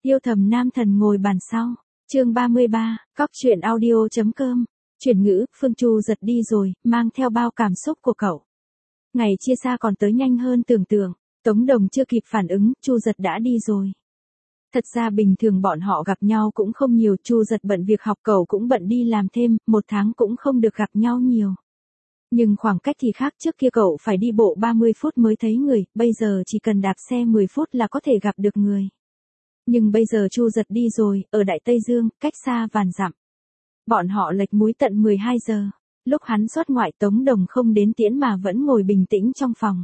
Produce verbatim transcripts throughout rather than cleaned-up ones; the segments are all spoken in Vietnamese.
Yêu thầm nam thần ngồi bàn sau. Chương ba mươi ba, cóc truyện audio.com. Chuyển ngữ, Phương Chu giật đi rồi, mang theo bao cảm xúc của cậu. Ngày chia xa còn tới nhanh hơn tưởng tượng, Tống Đồng chưa kịp phản ứng, Chu giật đã đi rồi. Thật ra bình thường bọn họ gặp nhau cũng không nhiều, Chu giật bận việc học, cậu cũng bận đi làm thêm, một tháng cũng không được gặp nhau nhiều. Nhưng khoảng cách thì khác, trước kia cậu phải đi bộ ba mươi phút mới thấy người, bây giờ chỉ cần đạp xe mười phút là có thể gặp được người. Nhưng bây giờ Chu giật đi rồi, ở Đại Tây Dương, cách xa vạn dặm. Bọn họ lệch múi tận mười hai giờ. Lúc hắn xuất ngoại, Tống Đồng không đến tiễn mà vẫn ngồi bình tĩnh trong phòng.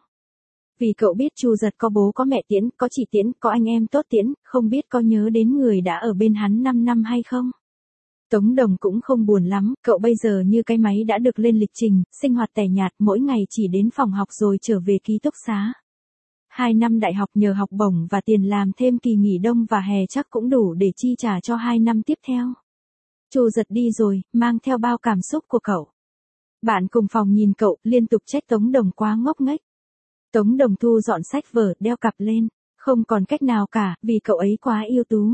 Vì cậu biết Chu giật có bố có mẹ tiễn, có chị tiễn, có anh em tốt tiễn, không biết có nhớ đến người đã ở bên hắn năm năm hay không. Tống Đồng cũng không buồn lắm, cậu bây giờ như cái máy đã được lên lịch trình, sinh hoạt tẻ nhạt, mỗi ngày chỉ đến phòng học rồi trở về ký túc xá. Hai năm đại học nhờ học bổng và tiền làm thêm kỳ nghỉ đông và hè chắc cũng đủ để chi trả cho hai năm tiếp theo. Chu giật đi rồi, mang theo bao cảm xúc của cậu. Bạn cùng phòng nhìn cậu, liên tục trách Tống Đồng quá ngốc nghếch. Tống Đồng thu dọn sách vở, đeo cặp lên, không còn cách nào cả, vì cậu ấy quá ưu tú.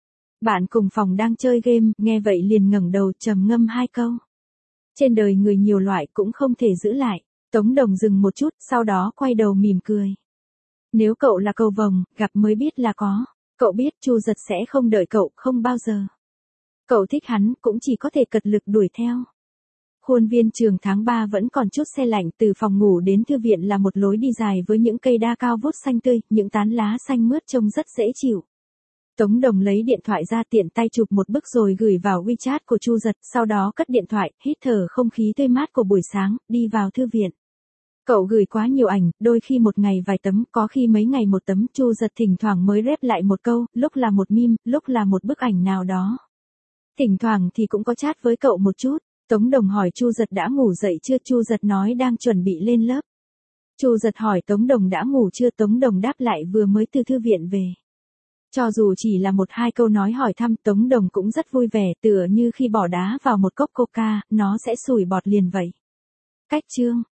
Bạn cùng phòng đang chơi game, nghe vậy liền ngẩng đầu trầm ngâm hai câu. Trên đời người nhiều loại cũng không thể giữ lại. Tống Đồng dừng một chút, sau đó quay đầu mỉm cười. Nếu cậu là cầu vồng, gặp mới biết là có. Cậu biết Chu giật sẽ không đợi cậu, không bao giờ. Cậu thích hắn, cũng chỉ có thể cật lực đuổi theo. Khuôn viên trường tháng ba vẫn còn chút se lạnh, từ phòng ngủ đến thư viện là một lối đi dài với những cây đa cao vút xanh tươi, những tán lá xanh mướt trông rất dễ chịu. Tống Đồng lấy điện thoại ra, tiện tay chụp một bức rồi gửi vào WeChat của Chu giật, sau đó cất điện thoại, hít thở không khí tươi mát của buổi sáng, đi vào thư viện. Cậu gửi quá nhiều ảnh, đôi khi một ngày vài tấm, có khi mấy ngày một tấm, Chu giật thỉnh thoảng mới rep lại một câu, lúc là một meme, lúc là một bức ảnh nào đó. Thỉnh thoảng thì cũng có chat với cậu một chút. Tống Đồng hỏi Chu giật đã ngủ dậy chưa, Chu giật nói đang chuẩn bị lên lớp. Chu giật hỏi Tống Đồng đã ngủ chưa, Tống Đồng đáp lại vừa mới từ thư viện về. Cho dù chỉ là một hai câu nói hỏi thăm, Tống Đồng cũng rất vui vẻ, tựa như khi bỏ đá vào một cốc coca, nó sẽ sủi bọt liền vậy. Cách chương